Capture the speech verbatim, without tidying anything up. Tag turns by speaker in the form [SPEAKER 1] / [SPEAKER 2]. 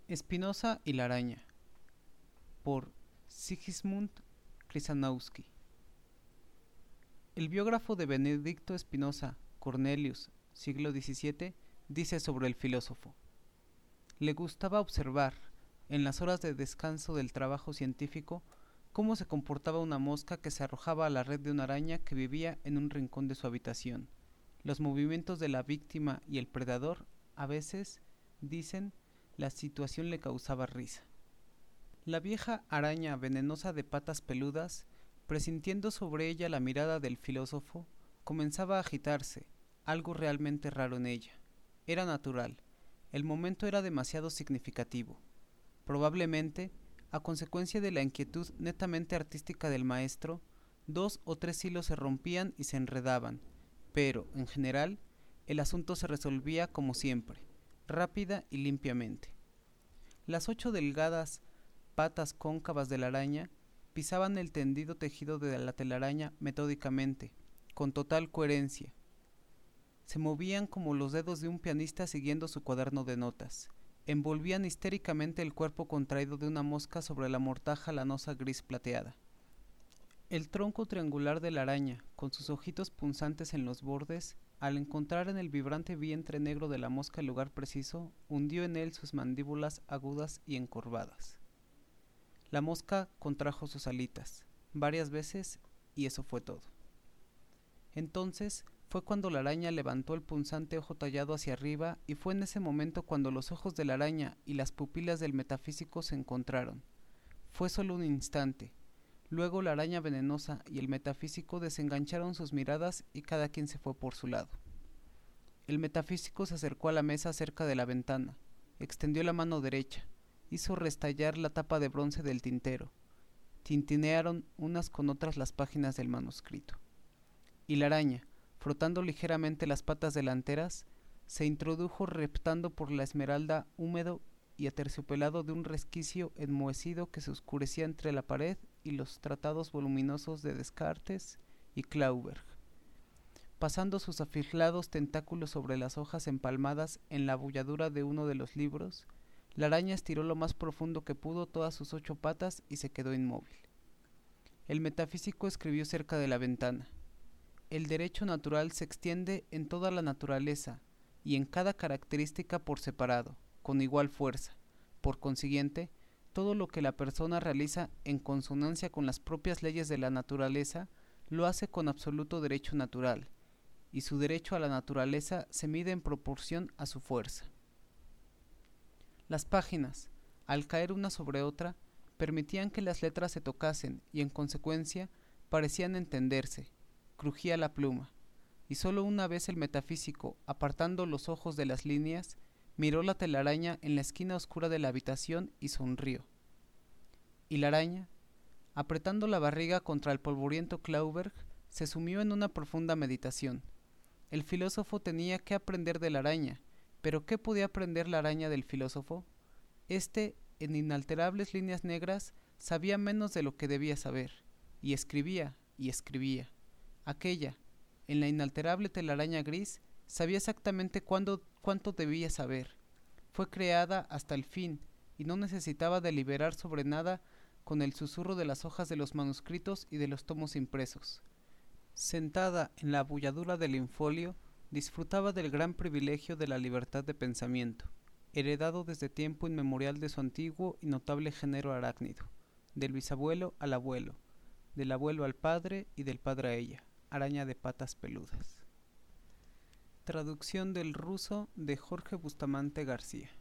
[SPEAKER 1] Spinoza y la araña, por Sigismund Krzyżanowski. El biógrafo de Benedicto Spinoza, Cornelius, siglo diecisiete, dice sobre el filósofo: le gustaba observar, en las horas de descanso del trabajo científico, cómo se comportaba una mosca que se arrojaba a la red de una araña que vivía en un rincón de su habitación. Los movimientos de la víctima y el predador, a veces, dicen, la situación le causaba risa. La vieja araña venenosa de patas peludas, presintiendo sobre ella la mirada del filósofo, comenzaba a agitarse, algo realmente raro en ella. Era natural, el momento era demasiado significativo. Probablemente, a consecuencia de la inquietud netamente artística del maestro, dos o tres hilos se rompían y se enredaban, pero, en general, el asunto se resolvía como siempre, rápida y limpiamente. Las ocho delgadas patas cóncavas de la araña pisaban el tendido tejido de la telaraña metódicamente, con total coherencia. Se movían como los dedos de un pianista siguiendo su cuaderno de notas. Envolvían histéricamente el cuerpo contraído de una mosca sobre la mortaja lanosa gris plateada. El tronco triangular de la araña, con sus ojitos punzantes en los bordes, al encontrar en el vibrante vientre negro de la mosca el lugar preciso, hundió en él sus mandíbulas agudas y encorvadas. La mosca contrajo sus alitas, varias veces, y eso fue todo. Entonces fue cuando la araña levantó el punzante ojo tallado hacia arriba, y fue en ese momento cuando los ojos de la araña y las pupilas del metafísico se encontraron. Fue solo un instante. Luego la araña venenosa y el metafísico desengancharon sus miradas y cada quien se fue por su lado. El metafísico se acercó a la mesa cerca de la ventana, extendió la mano derecha, hizo restallar la tapa de bronce del tintero. Tintinearon unas con otras las páginas del manuscrito. Y la araña, frotando ligeramente las patas delanteras, se introdujo reptando por la esmeralda húmedo y aterciopelado de un resquicio enmohecido que se oscurecía entre la pared y los tratados voluminosos de Descartes y Clauberg. Pasando sus afilados tentáculos sobre las hojas empalmadas en la abolladura de uno de los libros, la araña estiró lo más profundo que pudo todas sus ocho patas y se quedó inmóvil. El metafísico escribió cerca de la ventana: el derecho natural se extiende en toda la naturaleza y en cada característica por separado, con igual fuerza. Por consiguiente, todo lo que la persona realiza en consonancia con las propias leyes de la naturaleza, lo hace con absoluto derecho natural, y su derecho a la naturaleza se mide en proporción a su fuerza. Las páginas, al caer una sobre otra, permitían que las letras se tocasen y en consecuencia parecían entenderse. Crujía la pluma, y solo una vez el metafísico, apartando los ojos de las líneas, miró la telaraña en la esquina oscura de la habitación y sonrió. Y la araña, apretando la barriga contra el polvoriento Clauberg, se sumió en una profunda meditación. El filósofo tenía que aprender de la araña, pero ¿qué podía aprender la araña del filósofo? Este, en inalterables líneas negras, sabía menos de lo que debía saber, y escribía, y escribía. Aquella, en la inalterable telaraña gris, sabía exactamente cuándo, cuánto debía saber. Fue creada hasta el fin, y no necesitaba deliberar sobre nada con el susurro de las hojas de los manuscritos y de los tomos impresos. Sentada en la abolladura del infolio, disfrutaba del gran privilegio de la libertad de pensamiento, heredado desde tiempo inmemorial de su antiguo y notable género arácnido, del bisabuelo al abuelo, del abuelo al padre y del padre a ella, araña de patas peludas. Traducción del ruso de Jorge Bustamante García.